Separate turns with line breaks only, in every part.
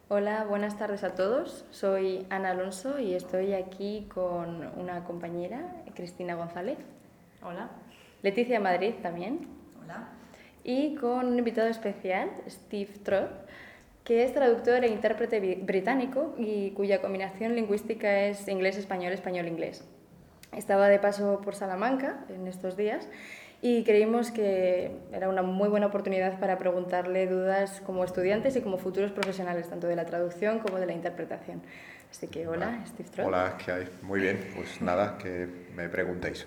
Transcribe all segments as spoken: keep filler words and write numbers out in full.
Hola, buenas tardes a todos. Soy Ana Alonso y estoy aquí con una compañera, Cristina González.
Hola.
Leticia Madrid también.
Hola.
Y con un invitado especial, Steve Trott, que es traductor e intérprete británico y cuya combinación lingüística es inglés-español, español-inglés. Estaba de paso por Salamanca en estos días y creímos que era una muy buena oportunidad para preguntarle dudas como estudiantes y como futuros profesionales, tanto de la traducción como de la interpretación. Así que hola,
Bueno,
Steve Trott.
hola, ¿qué hay? Muy bien, pues nada, que me preguntéis.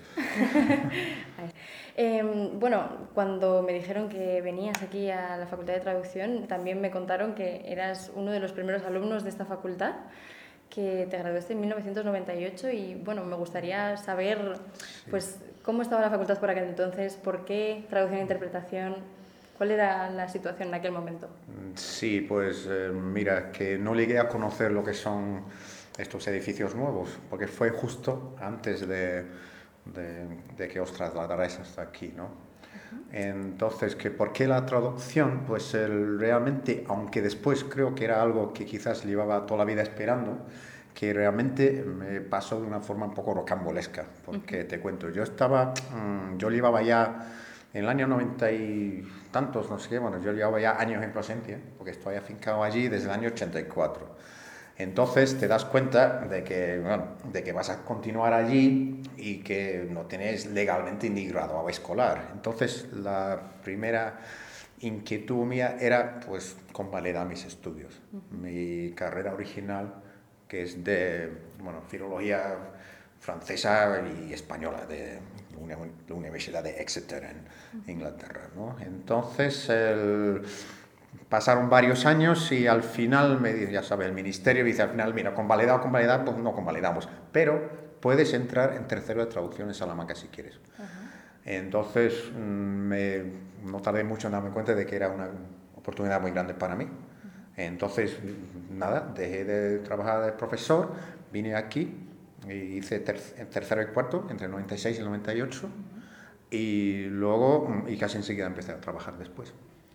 eh, bueno, cuando me dijeron que venías aquí a la Facultad de Traducción, también me contaron que eras uno de los primeros alumnos de esta facultad, que te graduaste en mil novecientos noventa y ocho y bueno, me gustaría saber
Sí.
pues cómo estaba la facultad por aquel entonces, por qué traducción e interpretación, cuál era la situación en aquel momento.
Sí, pues eh, mira, que no llegué a conocer lo que son estos edificios nuevos, porque fue justo antes de, de, de que os trasladarais hasta aquí, ¿no? Entonces, ¿que ¿por qué la traducción? Pues el, realmente, aunque después creo que era algo que quizás llevaba toda la vida esperando, que realmente me pasó de una forma un poco rocambolesca, porque te cuento, yo estaba, mmm, yo llevaba ya en el año noventa y tantos, no sé qué, bueno, yo llevaba ya años en Plasencia, porque estoy afincado allí desde el año ochenta y cuatro. Entonces te das cuenta de que, bueno, de que vas a continuar allí y que no tienes legalmente ni grado escolar. Entonces la primera inquietud mía era pues convalidar mis estudios. Uh-huh. Mi carrera original, que es de, bueno, filología francesa y española de la Universidad de Exeter en Inglaterra, ¿no? Entonces el pasaron varios años y al final, me dice, ya sabes, el ministerio dice al final, mira, convalidado, convalidado, pues no convalidamos, pero puedes entrar en tercero de traducción en Salamanca si quieres. Uh-huh. Entonces, me, no tardé mucho en darme cuenta de que era una oportunidad muy grande para mí. Uh-huh. Entonces, nada, dejé de trabajar de profesor, vine aquí y hice ter tercero y cuarto, entre el noventa y seis y el noventa y ocho, uh-huh. Y luego, y casi enseguida empecé a trabajar después.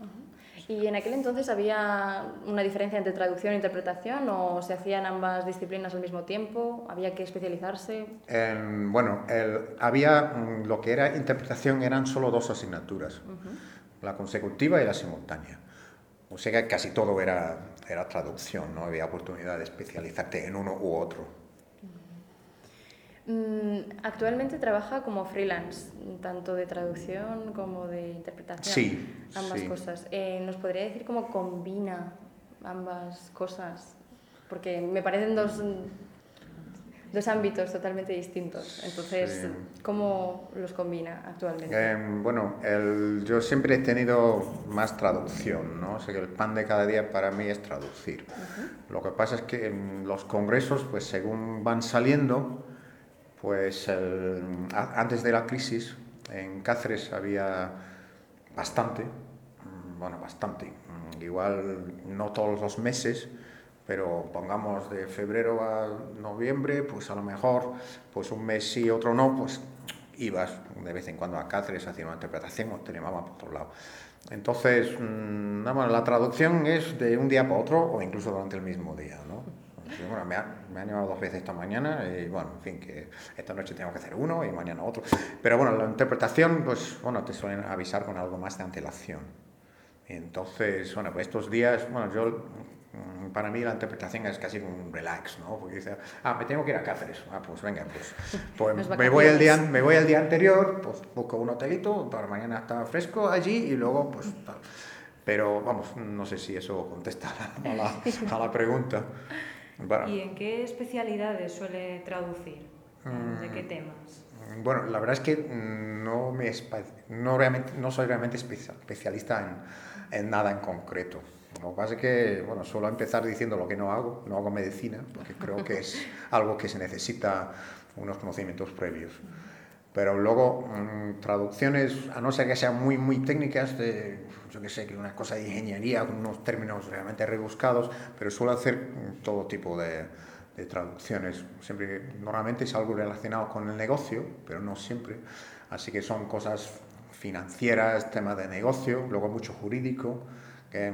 ¿Y en aquel entonces había una diferencia entre traducción e interpretación o se hacían ambas disciplinas al mismo tiempo? ¿Había que especializarse?
Eh, bueno, el, había lo que era interpretación, eran solo dos asignaturas, uh-huh. La consecutiva y la simultánea. O sea que casi todo era, era traducción, no había oportunidad de especializarte en uno u otro.
Actualmente trabaja como freelance, tanto de traducción como de interpretación,
sí,
ambas
sí.
cosas. Eh, ¿Nos podría decir cómo combina ambas cosas? Porque me parecen dos, dos ámbitos totalmente distintos. Entonces,
sí.
¿cómo los combina actualmente?
Eh, bueno, el, yo siempre he tenido más traducción, ¿no? O sea que el pan de cada día para mí es traducir. Uh-huh. Lo que pasa es que en los congresos, pues según van saliendo, pues el, antes de la crisis en Cáceres había bastante, bueno, bastante, igual no todos los meses, pero pongamos de febrero a noviembre, pues a lo mejor pues un mes sí, otro no, pues ibas de vez en cuando a Cáceres a hacer una interpretación o te llamaban por otro lado. Entonces, mmm, bueno, la traducción es de un día para otro o incluso durante el mismo día, ¿no? Bueno, me, ha, me han llamado dos veces esta mañana y bueno, en fin, que esta noche tengo que hacer uno y mañana otro. Pero bueno, la interpretación, pues bueno, te suelen avisar con algo más de antelación. Entonces, bueno, pues estos días, bueno, yo, para mí la interpretación es casi un relax, ¿no? Porque dice, ah, me tengo que ir a Cáceres. Ah, pues venga, pues, pues me, voy el día, me voy el día anterior, pues busco un hotelito, para mañana está fresco allí y luego, pues tal. Pero vamos, no sé si eso contesta a la, a la pregunta.
Bueno. ¿Y en qué especialidades suele traducir? ¿De qué temas?
Bueno, la verdad es que no, me, no, realmente, no soy realmente especialista en, en nada en concreto. Lo que pasa es que, bueno, suelo empezar diciendo lo que no hago. No hago medicina, porque creo que es algo que se necesita unos conocimientos previos. Pero luego, mmm, traducciones, a no ser que sean muy, muy técnicas, de, yo que sé, que una cosa de ingeniería, con unos términos realmente rebuscados, pero suelo hacer todo tipo de, de traducciones. Siempre, normalmente es algo relacionado con el negocio, pero no siempre. Así que son cosas financieras, temas de negocio, luego mucho jurídico, Que,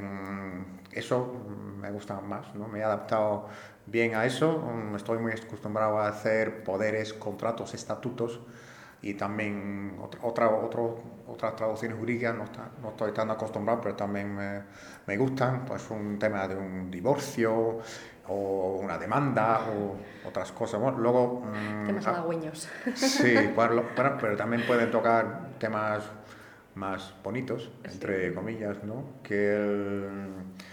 eso me gusta más, ¿no? Me he adaptado bien a eso, estoy muy acostumbrado a hacer poderes, contratos, estatutos y también otra, otra, otro, otras traducciones jurídicas no, está, no estoy tan acostumbrado, pero también me, me gustan, pues un tema de un divorcio o una demanda o otras cosas. Bueno, luego,
temas halagüeños.
Sí, pero, pero, pero también pueden tocar temas más bonitos, entre sí. comillas, ¿no? Que el,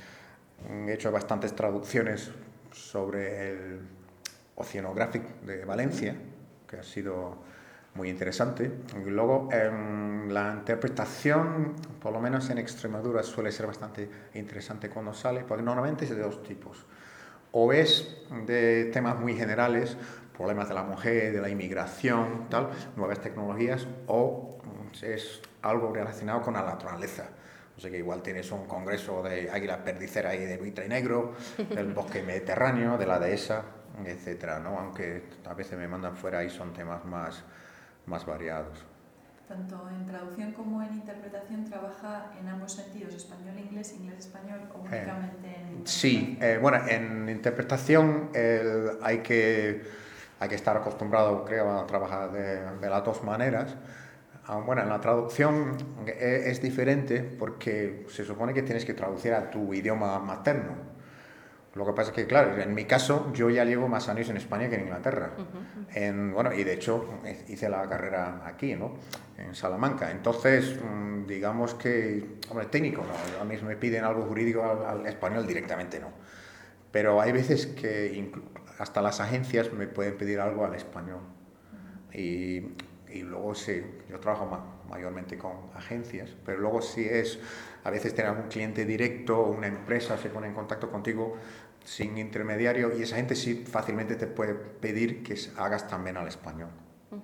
he hecho bastantes traducciones sobre el Oceanographic de Valencia, que ha sido muy interesante. Y luego en la interpretación, por lo menos en Extremadura, suele ser bastante interesante cuando sale, porque normalmente es de dos tipos. O es de temas muy generales, problemas de la mujer, de la inmigración, tal, nuevas tecnologías, o es algo relacionado con la naturaleza. O sea que igual tienes un congreso de águila perdicera y de buitre negro, del bosque mediterráneo, de la dehesa, etcétera, ¿no? Aunque a veces me mandan fuera y son temas más, más variados.
Tanto en traducción como en interpretación trabaja en ambos sentidos, español-inglés, inglés-español, o únicamente
eh,
en
Sí, eh, bueno, en interpretación eh, hay, que, hay que estar acostumbrado, creo, a trabajar de, de las dos maneras. Bueno, en la traducción es diferente porque se supone que tienes que traducir a tu idioma materno. Lo que pasa es que, claro, en mi caso yo ya llevo más años en España que en Inglaterra. Uh-huh. En, bueno, y de hecho hice la carrera aquí, ¿no? En Salamanca. Entonces, digamos que, hombre, técnico, ¿no? A mí me piden algo jurídico al, al español directamente, no. Pero hay veces que hasta las agencias me pueden pedir algo al español. Uh-huh. Y... Y luego sí, yo trabajo ma mayormente con agencias, pero luego sí es, a veces tener un cliente directo, una empresa se pone en contacto contigo sin intermediario y esa gente sí fácilmente te puede pedir que hagas también al español.
Uh-huh.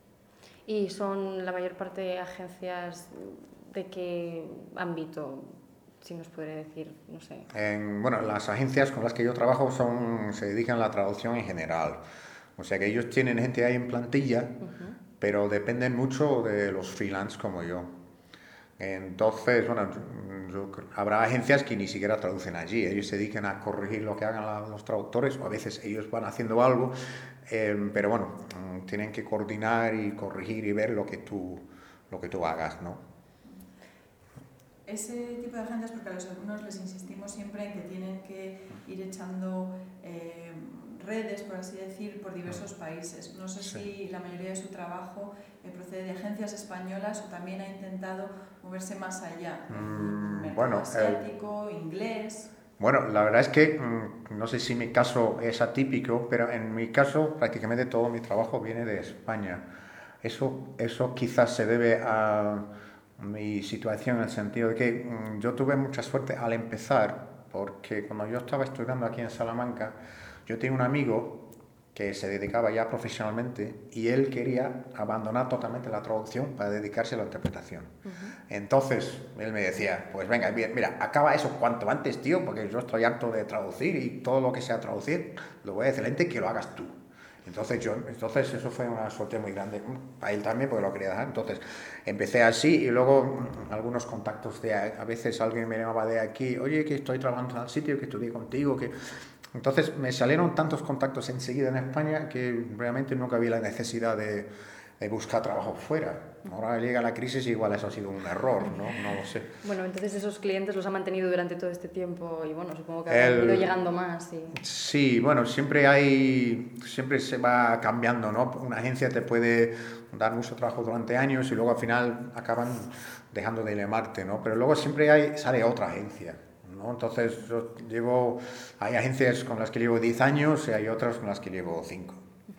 ¿Y son la mayor parte agencias de qué ámbito? Si nos podría decir, no sé.
En, bueno, las agencias con las que yo trabajo son, se dedican a la traducción en general. O sea que ellos tienen gente ahí en plantilla, uh-huh. pero dependen mucho de los freelance como yo. Entonces, bueno, yo, habrá agencias que ni siquiera traducen allí, ellos se dedican a corregir lo que hagan la, los traductores, o a veces ellos van haciendo algo, eh, pero bueno, tienen que coordinar y corregir y ver lo que tú, lo que tú hagas, ¿no?
Ese tipo de agencias, porque a los alumnos les insistimos siempre en que tienen que ir echando eh, redes, por así decir, por diversos países. No sé sí. si la mayoría de su trabajo eh, procede de agencias españolas o también ha intentado moverse más allá,
mm,
mercado
bueno,
asiático,
eh,
inglés.
Bueno, la verdad es que mmm, no sé si mi caso es atípico, pero en mi caso prácticamente todo mi trabajo viene de España. Eso, eso quizás se debe a mi situación en el sentido de que mmm, yo tuve mucha suerte al empezar, porque cuando yo estaba estudiando aquí en Salamanca, yo tenía un amigo que se dedicaba ya profesionalmente y él quería abandonar totalmente la traducción para dedicarse a la interpretación. Uh-huh. Entonces, él me decía, pues venga, mira, acaba eso cuanto antes, tío, porque yo estoy harto de traducir y todo lo que sea traducir, lo voy a excelente que lo hagas tú. Entonces, yo, entonces eso fue una suerte muy grande para él también, porque lo quería dejar. Entonces, empecé así y luego algunos contactos de, a veces alguien me llamaba de aquí, oye, que estoy trabajando en el sitio, que estudié contigo, que... Entonces me salieron tantos contactos enseguida en España que realmente nunca había la necesidad de, de buscar trabajo fuera. Ahora llega la crisis y igual eso ha sido un error, ¿no? No lo sé.
Bueno, entonces esos clientes los ha mantenido durante todo este tiempo y bueno, supongo que han ido llegando más. Y...
Sí, bueno, siempre hay, siempre se va cambiando, ¿no? Una agencia te puede dar mucho trabajo durante años y luego al final acaban dejando de llamarte, ¿no? Pero luego siempre hay, sale otra agencia, ¿no? Entonces yo llevo, hay agencias con las que llevo diez años y hay otras con las que llevo cinco.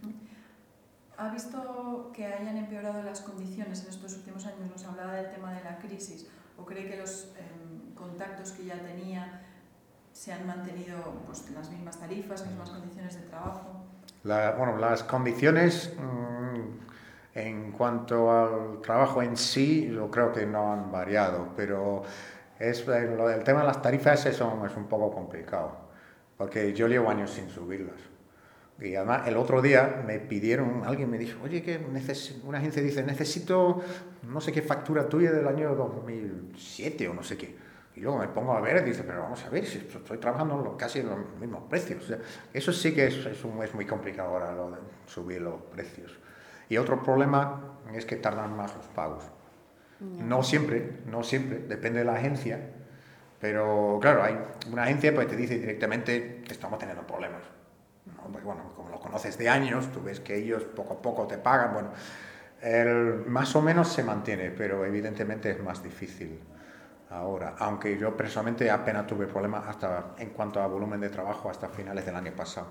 ¿Ha visto que hayan empeorado las condiciones en estos últimos años? Nos hablaba del tema de la crisis. ¿O cree que los eh, contactos que ya tenía se han mantenido pues, las mismas tarifas, las mismas condiciones de trabajo?
La, bueno, las condiciones mmm, en cuanto al trabajo en sí, yo creo que no han variado, pero es, lo del tema de las tarifas eso es un poco complicado, porque yo llevo años sin subirlas. Y además el otro día me pidieron, alguien me dijo, oye, que una agencia dice, necesito no sé qué factura tuya del año dos mil siete o no sé qué. Y luego me pongo a ver y dice, pero vamos a ver, si estoy trabajando lo- casi en los mismos precios. O sea, eso sí que es, es, un- es muy complicado ahora, lo de subir los precios. Y otro problema es que tardan más los pagos. No siempre, no siempre, depende de la agencia, pero claro, hay una agencia pues te dice directamente que estamos teniendo problemas, ¿no? Pues bueno, como lo conoces de años, tú ves que ellos poco a poco te pagan, bueno, el, más o menos se mantiene, pero evidentemente es más difícil ahora, aunque yo personalmente apenas tuve problemas hasta en cuanto a volumen de trabajo hasta finales del año pasado.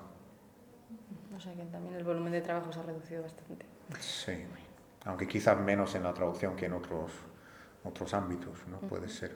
O sea que también el volumen de trabajo se ha reducido bastante.
Sí, aunque quizás menos en la traducción que en otros, otros ámbitos, ¿no? Puede ser.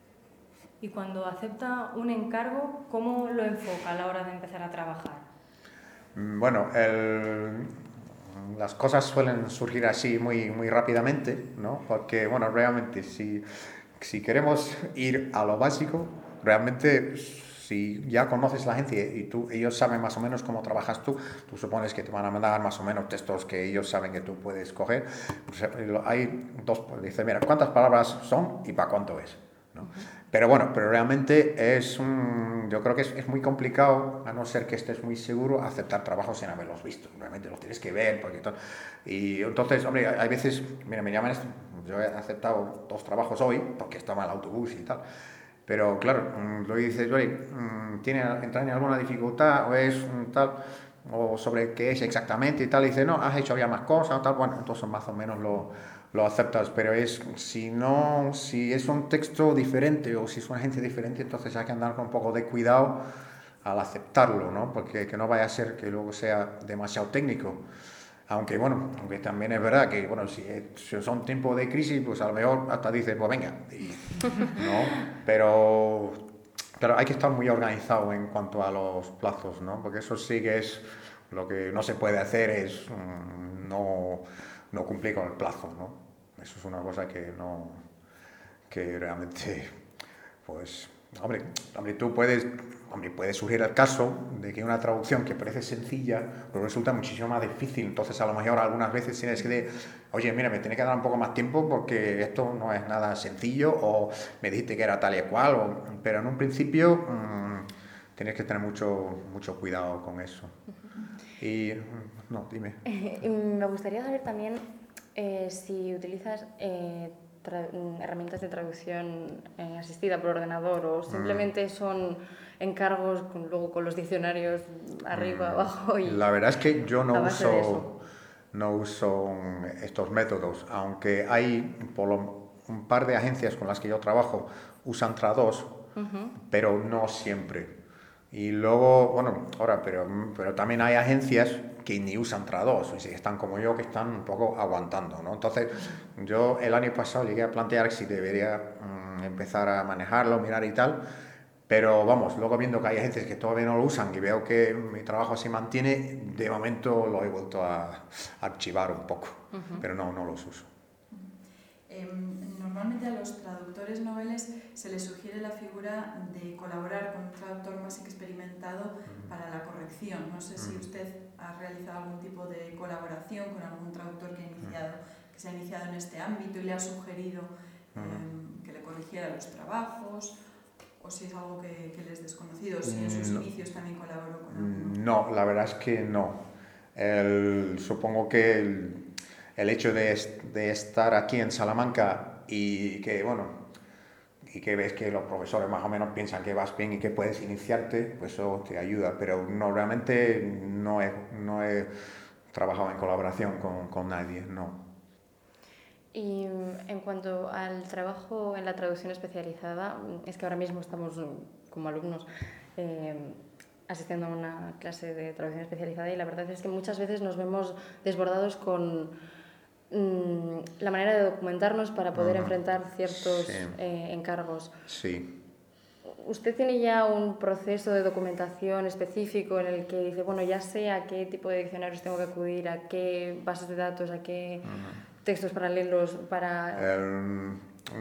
Y cuando acepta un encargo, ¿cómo lo enfoca a la hora de empezar a trabajar?
Mm, Bueno, el- las cosas suelen surgir así muy, muy rápidamente, ¿no? Porque, bueno, realmente si, si queremos ir a lo básico, realmente si ya conoces la agencia y tú, ellos saben más o menos cómo trabajas tú, tú supones que te van a mandar más o menos textos que ellos saben que tú puedes coger. Pues, hay dos, pues, dice, mira, ¿cuántas palabras son y para cuánto es? ¿No? Pero bueno, pero realmente es un, yo creo que es, es muy complicado, a no ser que estés muy seguro, aceptar trabajos sin haberlos visto. Realmente los tienes que ver, porque to- y entonces, hombre, hay veces, mira, me llaman esto, yo he aceptado dos trabajos hoy, porque estaba en el autobús y tal, pero claro, mm, lo dices, oye, mm, ¿tiene, entra en alguna dificultad o es mm, tal, o sobre qué es exactamente y tal? Y dice, no, has hecho ya más cosas o tal, bueno, entonces más o menos lo, lo aceptas, pero es, si no, si es un texto diferente o si es una agencia diferente, entonces hay que andar con un poco de cuidado al aceptarlo, ¿no? Porque que no vaya a ser que luego sea demasiado técnico. Aunque bueno, aunque también es verdad que bueno, si, si son tiempos de crisis, pues a lo mejor hasta dices, pues venga, y, ¿no? Pero, pero hay que estar muy organizado en cuanto a los plazos, ¿no? Porque eso sí que es lo que no se puede hacer es mm, no, no cumplir con el plazo, ¿no? Eso es una cosa que no, que realmente, pues, hombre, hombre tú puedes, hombre, puede surgir el caso de que una traducción que parece sencilla, pero resulta muchísimo más difícil. Entonces, a lo mejor algunas veces tienes que decir, oye, mira, me tiene que dar un poco más tiempo porque esto no es nada sencillo, o me dijiste que era tal y cual, o, pero en un principio mmm, tienes que tener mucho, mucho cuidado con eso. Y, no, dime.
Y me gustaría saber también eh, si utilizas eh, tra- herramientas de traducción eh, asistida por ordenador o simplemente son encargos con, luego con los diccionarios arriba,
Mm,
abajo y
La verdad es que yo
a
no
base de
uso,
eso.
no uso estos métodos, aunque hay por lo- un par de agencias con las que yo trabajo usan Trados,
Ujú.
pero no siempre. Y luego, bueno, ahora, pero, pero también hay agencias que ni usan Trados, y si están como yo, que están un poco aguantando, ¿no? Entonces, yo el año pasado llegué a plantear si debería mm, empezar a manejarlo, mirar y tal, pero vamos, luego viendo que hay agencias que todavía no lo usan y veo que mi trabajo se mantiene, de momento lo he vuelto a archivar un poco,
Ujú.
pero no, no los uso.
Eh, normalmente a los traductores noveles se les sugiere la figura de colaborar con un traductor más experimentado para la corrección. No sé si usted ha realizado algún tipo de colaboración con algún traductor que, ha iniciado, que se ha iniciado en este ámbito y le ha sugerido eh, que le corrigiera los trabajos, o si es algo que, que les es desconocido, o si en sus
No.
inicios también colaboró con alguno.
No, la verdad es que no. El- supongo que el, el hecho de, est- de estar aquí en Salamanca y que, bueno, y que ves que los profesores más o menos piensan que vas bien y que puedes iniciarte, pues eso te ayuda. Pero no, realmente no he, no he trabajado en colaboración con, con nadie, no.
Y mm, en cuanto al trabajo en la traducción especializada, mm, es que ahora mismo estamos mm, como alumnos eh, asistiendo a una clase de traducción especializada y la verdad es que muchas veces nos vemos desbordados con mm, la manera de documentarnos para poder
Ujú.
enfrentar ciertos
Sí.
eh, encargos.
Sí.
¿Usted tiene ya un proceso de documentación específico en el que dice, bueno, ya sé a qué tipo de diccionarios tengo que acudir, a qué bases de datos, a qué textos paralelos para...
Eh,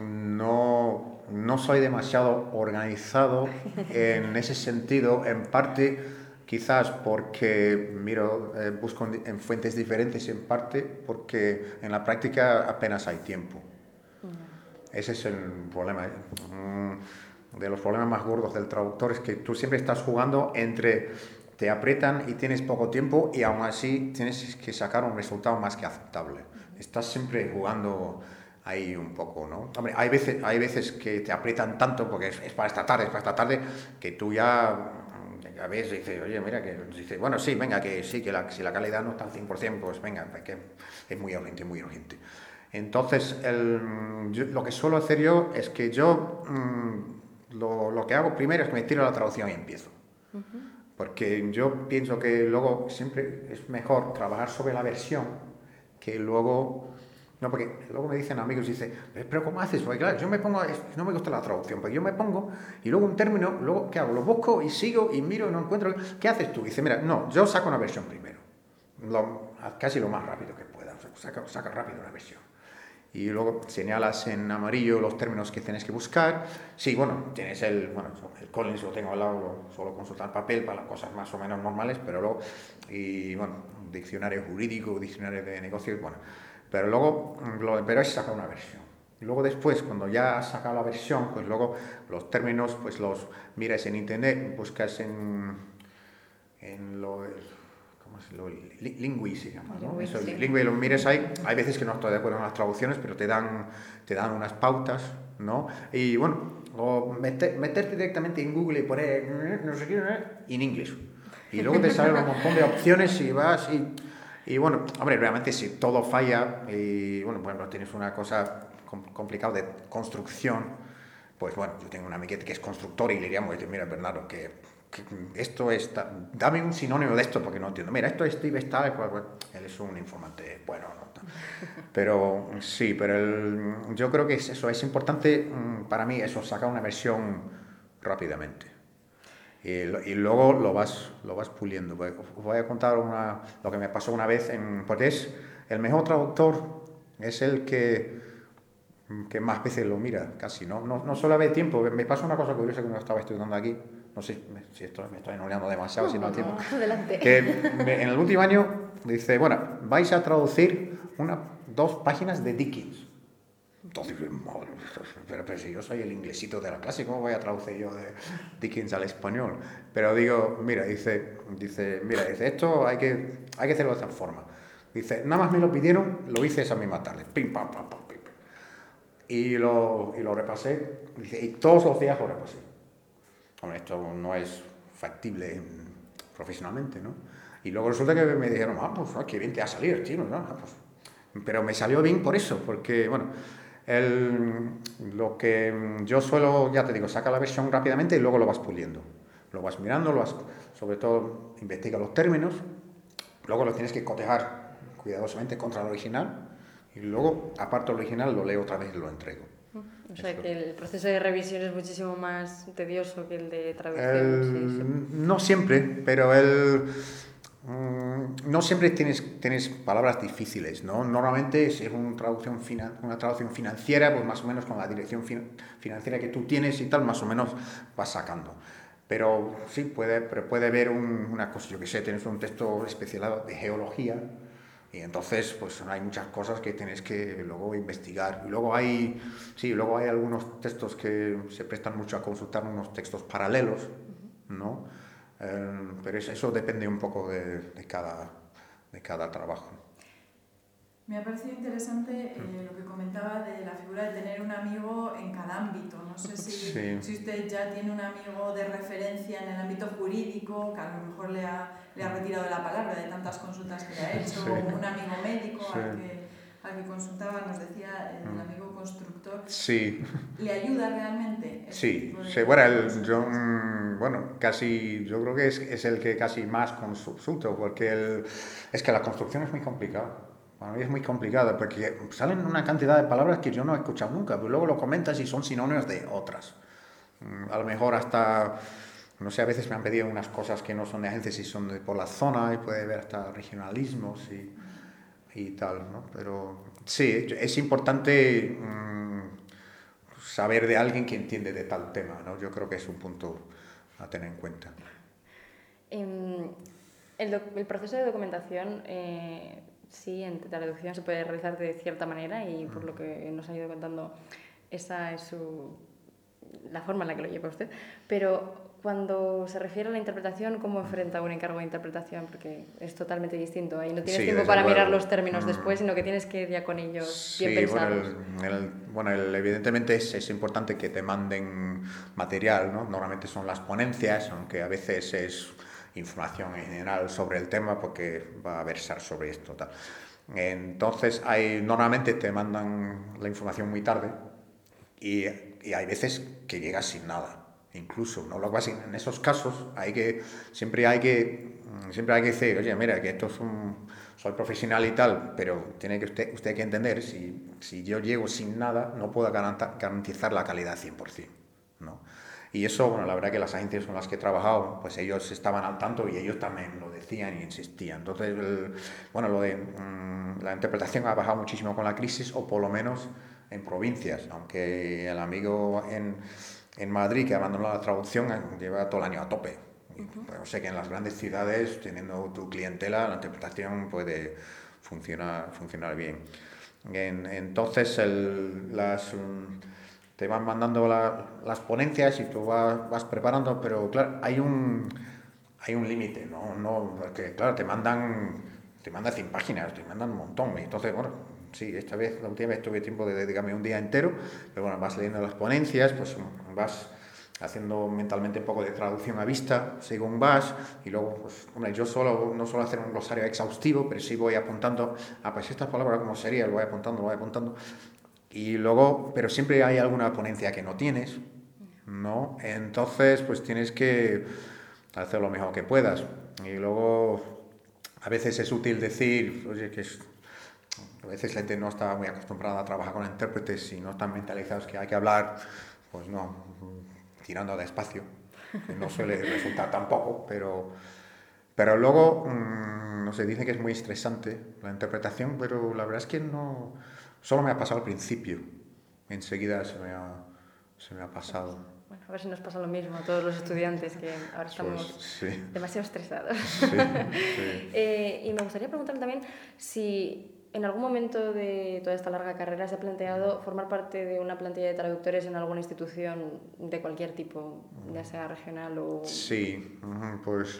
no, no soy demasiado organizado en ese sentido, en parte quizás porque miro, eh, busco en, en fuentes diferentes, en parte porque en la práctica apenas hay tiempo. Ese es el problema. Mm, de los problemas más gordos del traductor es que tú siempre estás jugando entre te aprietan y tienes poco tiempo y aún así tienes que sacar un resultado más que aceptable. Estás siempre jugando ahí un poco, ¿no? Hombre, hay veces, hay veces que te aprietan tanto porque es, es para esta tarde, es para esta tarde, que tú ya a veces dices, oye, mira, que dice, bueno, sí, venga, que sí, que la, si la calidad no está al cien por ciento, pues venga, que es muy urgente, muy urgente. Entonces, el, yo, lo que suelo hacer yo es que yo mmm, lo, lo que hago primero es que me tiro a la traducción y empiezo. Uh-huh. Porque yo pienso que luego siempre es mejor trabajar sobre la versión que luego... No, porque luego me dicen amigos, dicen, pero ¿cómo haces? Porque claro, yo me pongo, no me gusta la traducción, porque yo me pongo y luego un término, luego, ¿qué hago? Lo busco y sigo y miro y no encuentro. ¿Qué haces tú? Y dice, mira, no, yo saco una versión primero, lo, casi lo más rápido que pueda, saca, saca rápido una versión. Y luego señalas en amarillo los términos que tienes que buscar. Sí, bueno, tienes el, bueno, el Collins lo tengo al lado, lo suelo consultar papel para las cosas más o menos normales, pero luego, y bueno, diccionario jurídico, diccionario de negocios, bueno. Pero luego, lo, pero es sacar una versión. Y luego después, cuando ya has sacado la versión, pues luego los términos, pues los miras en internet, buscas en, en lo, ¿cómo es? Lo, Lingui se llama, ¿no? Eso, sí. Lingui, lo mires ahí, hay veces que no estoy de acuerdo con las traducciones, pero te dan, te dan unas pautas, ¿no? Y bueno, o meter, meterte directamente en Google y poner, no sé qué, en inglés. Y luego te salen un montón de opciones y vas y... Y bueno, hombre, realmente si todo falla y bueno, bueno, tienes una cosa complicada de construcción, pues bueno, yo tengo una amiguete que es constructor y le diríamos, mira Bernardo, que, que esto está, dame un sinónimo de esto porque no entiendo. Mira, esto es Steve está, él es un informante, bueno, no, pero sí, pero el, yo creo que es eso, es importante para mí eso, sacar una versión rápidamente. Y, y luego lo vas, lo vas puliendo. Os voy a contar una, lo que me pasó una vez, en, porque es el mejor traductor, es el que, que más veces lo mira, casi, ¿no? No, no suele haber tiempo. Me pasó una cosa curiosa que no estaba estudiando aquí, no sé si esto me estoy enrollando demasiado, no, si no hay tiempo.
No, adelante.
Que me, en el último año dice, bueno, vais a traducir una, dos páginas de Dickens. Entonces, pero, pero si yo soy el inglesito de la clase, ¿cómo voy a traducir yo de Dickens al español? Pero digo, mira, dice, dice, mira, dice, esto hay que, hay que hacerlo de esta forma. Dice, nada más me lo pidieron, lo hice esa misma tarde. Pim, pam, pam, pam, pim, pim. Y lo, y lo repasé, dice, y todos los días lo repasé. Bueno, esto no es factible profesionalmente, ¿no? Y luego resulta que me dijeron, ah, pues, ah, qué bien te ha salido, tío, ¿no? Ah, pues, pero me salió bien por eso, porque, bueno... El, lo que yo suelo, ya te digo, saca la versión rápidamente y luego lo vas puliendo. Lo vas mirando, lo vas, sobre todo investiga los términos, luego lo tienes que cotejar cuidadosamente contra el original y luego, aparte del original, lo leo otra vez y lo entrego.
O sea, Esto. que el proceso de revisión es muchísimo más tedioso que el de traducción.
El,
sí, sí.
No siempre, pero el... No siempre tienes, tienes palabras difíciles, ¿no? Normalmente si es una traducción, finan, una traducción financiera, pues más o menos con la dirección fin, financiera que tú tienes y tal, más o menos vas sacando. Pero sí, puede, pero puede haber un, una cosa, yo que sé, tienes un texto especializado de geología y entonces pues hay muchas cosas que tienes que luego investigar. Y luego hay, sí, luego hay algunos textos que se prestan mucho a consultar unos textos paralelos, ¿no? Eh, pero eso depende un poco de, de, cada, de cada trabajo.
Me ha parecido interesante eh, lo que comentaba de la figura de tener un amigo en cada ámbito. No sé si, sí. si usted ya tiene un amigo de referencia en el ámbito jurídico, que a lo mejor le ha, le ha retirado la palabra de tantas consultas que le ha hecho, sí. o un amigo médico sí. al, que, al que consultaba, nos decía el amigo constructor.
Sí.
¿Le ayuda realmente?
Sí, sí bueno, el, yo, bueno, casi, yo creo que es, es el que casi más consulto, porque el, es que la construcción es muy complicada. Para mí es muy complicada, porque salen una cantidad de palabras que yo no he escuchado nunca, pero luego lo comentas y son sinónimos de otras. A lo mejor hasta, no sé, a veces me han pedido unas cosas que no son de agencias y son de por la zona, y puede haber hasta regionalismos y, y tal, ¿no? Pero sí, es importante mmm, saber de alguien que entiende de tal tema, ¿no? Yo creo que es un punto a tener en cuenta.
Um, el, el proceso de documentación... Eh... Sí, en traducción se puede realizar de cierta manera y por lo que nos ha ido contando, esa es su, la forma en la que lo lleva usted, pero cuando se refiere a la interpretación, ¿cómo enfrenta un encargo de interpretación? Porque es totalmente distinto. Ahí no tienes
Sí,
tiempo
desde
para
luego.
mirar los términos
Mm.
después, sino que tienes que ir ya con ellos
Sí,
bien
bueno,
pensados.
el- el- bueno, el- evidentemente es, es importante que te manden material, ¿no? Normalmente son las ponencias, aunque a veces es información en general sobre el tema porque va a versar sobre esto. Tal. Entonces, hay, normalmente te mandan la información muy tarde y, y hay veces que llegas sin nada. Incluso, ¿no? Lo que pasa es que en esos casos hay que, siempre hay que, siempre hay que decir, oye, mira, que esto es un, soy profesional y tal, pero tiene que usted, usted que entender, si, si yo llego sin nada, no puedo garanta, garantizar la calidad cien por ciento, ¿no? Y eso, bueno, la verdad que las agencias con las que he trabajado, pues ellos estaban al tanto y ellos también lo decían y insistían. Entonces, el, bueno, lo de mmm, la interpretación ha bajado muchísimo con la crisis, o por lo menos en provincias, aunque el amigo en, en Madrid, que abandonó la traducción, lleva todo el año a tope. Uh-huh. Bueno, sé que en las grandes ciudades, teniendo tu clientela, la interpretación puede funcionar, funcionar bien. En, entonces, el, las... Um, te van mandando la, las ponencias y tú vas, vas preparando, pero claro, hay un, hay un límite, ¿no? No, porque claro, te mandan, te mandan cien páginas, te mandan un montón, y entonces, bueno, sí, esta vez, la última vez tuve tiempo de dedicarme un día entero, pero bueno, vas leyendo las ponencias, pues vas haciendo mentalmente un poco de traducción a vista, según vas, y luego, pues, hombre, yo solo, no suelo hacer un glosario exhaustivo, pero sí voy apuntando, ah, pues estas palabras como sería, lo voy apuntando, lo voy apuntando, y luego, pero siempre hay alguna ponencia que no tienes, ¿no? Entonces, pues tienes que hacer lo mejor que puedas. Y luego, a veces es útil decir, oye, que es, a veces la gente no está muy acostumbrada a trabajar con intérpretes y no están mentalizados que hay que hablar, pues no, tirando despacio, que no suele resultar tampoco, pero, pero luego, mmm, no sé, dice que es muy estresante la interpretación, pero la verdad es que no... Solo me ha pasado al principio, enseguida se me ha, se me ha pasado.
Bueno, a ver si nos pasa lo mismo a todos los estudiantes, que ahora estamos
pues, sí.
demasiado estresados.
Sí, sí.
eh, y me gustaría preguntarle también si en algún momento de toda esta larga carrera se ha planteado formar parte de una plantilla de traductores en alguna institución de cualquier tipo, ya sea regional o...
Sí, pues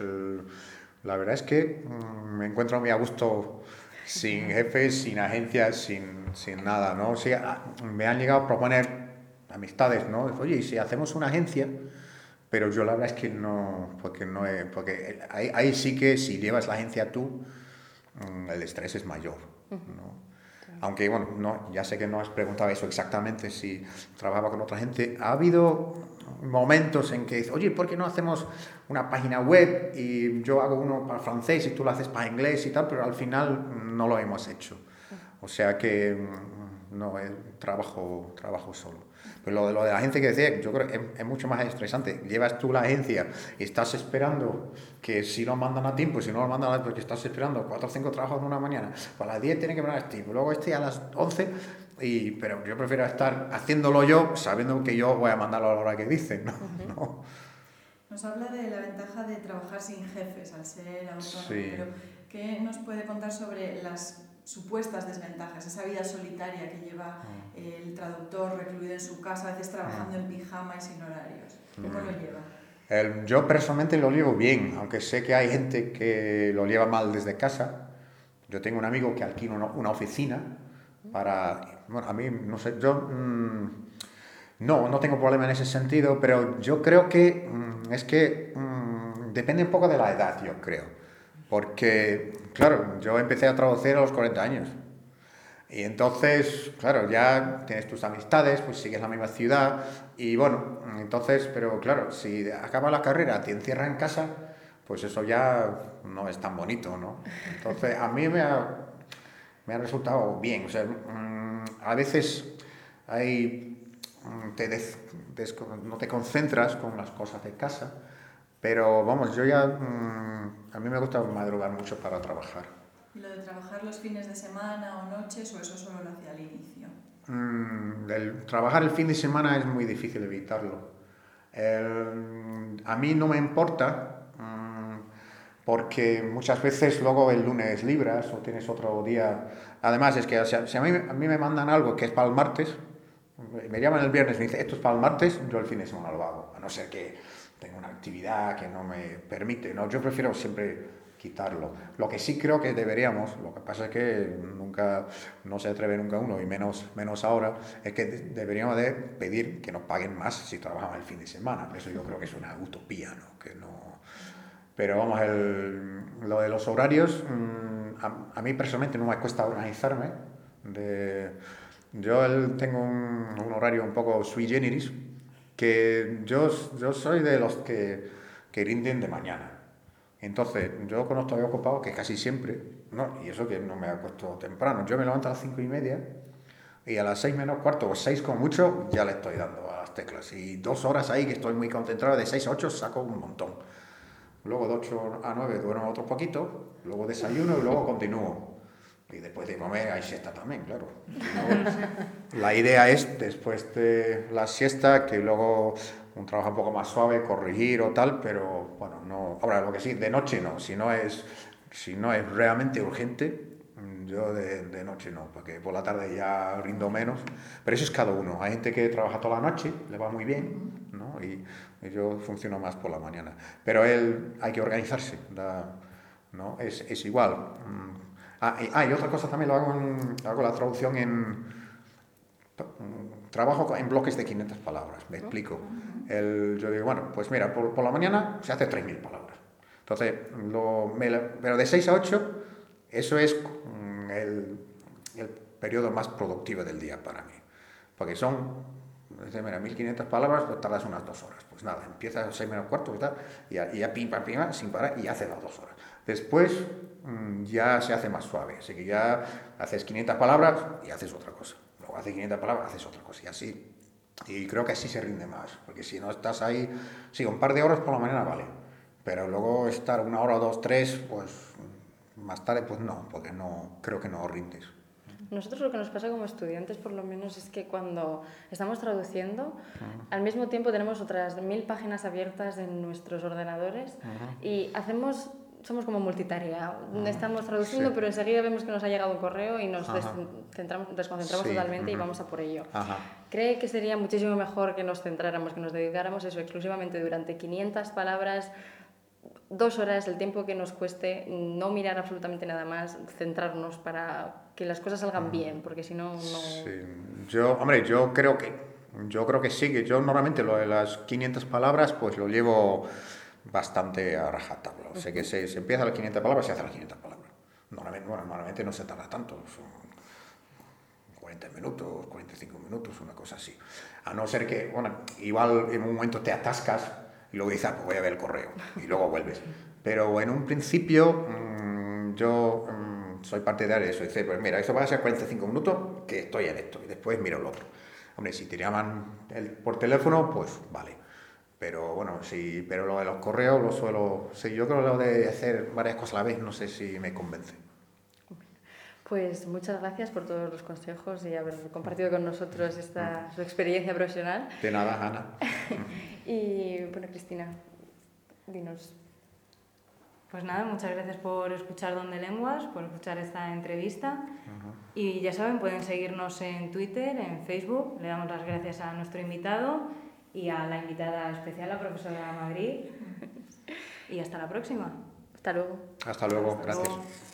la verdad es que me encuentro muy a gusto sin jefes, sin agencias, sin, sin nada, ¿no? O sea, me han llegado a proponer amistades, ¿no? Oye, ¿y si hacemos una agencia? Pero yo la verdad es que no, porque no he, porque ahí, ahí sí que si llevas la agencia tú, el estrés es mayor, ¿no? Aunque, bueno, no, ya sé que no has preguntado eso exactamente, si trabajaba con otra gente. Ha habido momentos en que dices, oye, ¿por qué no hacemos una página web y yo hago uno para francés y tú lo haces para inglés y tal? Pero al final no lo hemos hecho. O sea que no, trabajo, trabajo solo. Pero lo de, lo de la agencia que decía, yo creo que es, es mucho más estresante. Llevas tú la agencia y estás esperando que si lo mandan a tiempo, si no lo mandan a tiempo, porque estás esperando cuatro o cinco trabajos en una mañana. Pues a las diez tiene que mandar este, luego este a las once, y, pero yo prefiero estar haciéndolo yo, sabiendo que yo voy a mandarlo a la hora que dicen, ¿no? Uh-huh. ¿No?
Nos habla de la ventaja de trabajar sin jefes al ser autónomo,
sí.
Pero ¿qué nos puede contar sobre las supuestas desventajas, esa vida solitaria que lleva el traductor recluido en su casa, a veces trabajando en pijama y sin horarios? ¿Cómo lo lleva?
El, yo personalmente lo llevo bien, aunque sé que hay gente que lo lleva mal desde casa. Yo tengo un amigo que alquila una, una oficina para... Bueno, a mí, no sé, yo... Mmm, no, no tengo problema en ese sentido, pero yo creo que mmm, es que mmm, depende un poco de la edad, yo creo. Porque, claro, yo empecé a traducir a los cuarenta años. Y entonces, claro, ya tienes tus amistades, pues sigues la misma ciudad. Y bueno, entonces, pero claro, si acaba la carrera, te encierras en casa, pues eso ya no es tan bonito, ¿no? Entonces, a mí me ha, me ha resultado bien. O sea, a veces hay, te des, des, no te concentras con las cosas de casa. Pero vamos, yo ya, mmm, a mí me gusta madrugar mucho para trabajar.
¿Y lo de trabajar los fines de semana o noches, o eso solo lo hacía al inicio?
Mm, el, trabajar el fin de semana es muy difícil evitarlo. El, a mí no me importa, mmm, porque muchas veces luego el lunes libras o tienes otro día. Además es que o sea, si a mí, a mí me mandan algo que es para el martes, me llaman el viernes y me dicen, esto es para el martes, yo el fin de semana lo hago, a no ser que tenga una actividad que no me permite, ¿no? Yo prefiero siempre quitarlo. Lo que sí creo que deberíamos, lo que pasa es que nunca, no se atreve nunca uno, y menos, menos ahora, es que deberíamos de pedir que nos paguen más si trabajamos el fin de semana. Eso yo creo que es una utopía, ¿no? Que no... Pero vamos, el, lo de los horarios, a, a mí personalmente no me cuesta organizarme. De, yo el, tengo un, un horario un poco sui generis, que yo, yo soy de los que, que rinden de mañana. Entonces, yo cuando estoy ocupado, que casi siempre, no, y eso que no me acuesto temprano, yo me levanto a las cinco y media y a las seis menos cuarto o seis como mucho ya le estoy dando a las teclas. Y dos horas ahí que estoy muy concentrado, de seis a ocho saco un montón. Luego de ocho a nueve duermo otro poquito, luego desayuno y luego continúo. Y después de comer hay siesta también, claro. Luego, la idea es, después de la siesta, que luego un trabajo un poco más suave, corregir o tal, pero bueno, no. Ahora, lo que sí, de noche no. Si no es, si no es realmente urgente, yo de, de noche no, porque por la tarde ya rindo menos. Pero eso es cada uno. Hay gente que trabaja toda la noche, le va muy bien, ¿no? Y, y yo funciono más por la mañana. Pero él, hay que organizarse, da, ¿no? Es, es igual. Ah y, ah, y otra cosa también lo hago, en, hago la traducción en... Trabajo en bloques de quinientas palabras, me explico. El, yo digo, bueno, pues mira, por, por la mañana se hace tres mil palabras. Entonces, lo, me, pero de seis a ocho, eso es el, el periodo más productivo del día para mí. Porque son, mira, mil quinientas palabras, pues tardas unas dos horas. Pues nada, empieza a seis menos cuarto y tal, y ya, y ya pim, pam, pim, sin parar, y hace las dos horas. Después ya se hace más suave, así que ya haces quinientas palabras y haces otra cosa. Luego haces quinientas palabras, haces otra cosa y así. Y creo que así se rinde más, porque si no estás ahí, sí, un par de horas por la mañana vale, pero luego estar una hora, dos, tres, pues más tarde, pues no, porque no, creo que no rindes.
Nosotros lo que nos pasa como estudiantes, por lo menos, es que cuando estamos traduciendo, uh-huh. al mismo tiempo tenemos otras mil páginas abiertas en nuestros ordenadores uh-huh. y hacemos... Somos como multitarea. Uh-huh. Estamos traduciendo, sí. pero enseguida vemos que nos ha llegado un correo y nos desconcentramos, desconcentramos sí. totalmente uh-huh. y vamos a por ello. Uh-huh. ¿Cree que sería muchísimo mejor que nos centráramos, que nos dedicáramos eso exclusivamente durante quinientas palabras, dos horas, el tiempo que nos cueste, no mirar absolutamente nada más, centrarnos para que las cosas salgan uh-huh. bien? Porque si no, no...
Sí. Yo, hombre, yo creo que, yo creo que sí, que yo normalmente lo de las quinientas palabras pues lo llevo bastante a rajatabla. O sea que se, se empieza a las quinientas palabras y se hace las quinientas palabras. Normalmente, bueno, normalmente no se tarda tanto, son cuarenta minutos, cuarenta y cinco minutos, una cosa así. A no ser que, bueno, igual en un momento te atascas y luego dices, ah, pues voy a ver el correo y luego vuelves. Pero en un principio mmm, yo mmm, soy partidario de eso. Dice, pues mira, eso va a ser cuarenta y cinco minutos que estoy en esto y después miro el otro. Hombre, si te llaman el, por teléfono, pues vale. Pero bueno, sí, pero lo de los correos lo suelo... Sí, yo creo que lo de hacer varias cosas a la vez, no sé si me convence.
Pues muchas gracias por todos los consejos y haber compartido con nosotros esta su experiencia profesional.
De nada, Ana.
Y bueno, Cristina, dinos.
Pues nada, muchas gracias por escuchar Donde Lenguas, por escuchar esta entrevista. Uh-huh. Y ya saben, pueden seguirnos en Twitter, en Facebook. Le damos las gracias a nuestro invitado y a la invitada especial, la profesora Magri. Y hasta la próxima.
Hasta luego.
Hasta luego,
hasta
gracias.
Luego.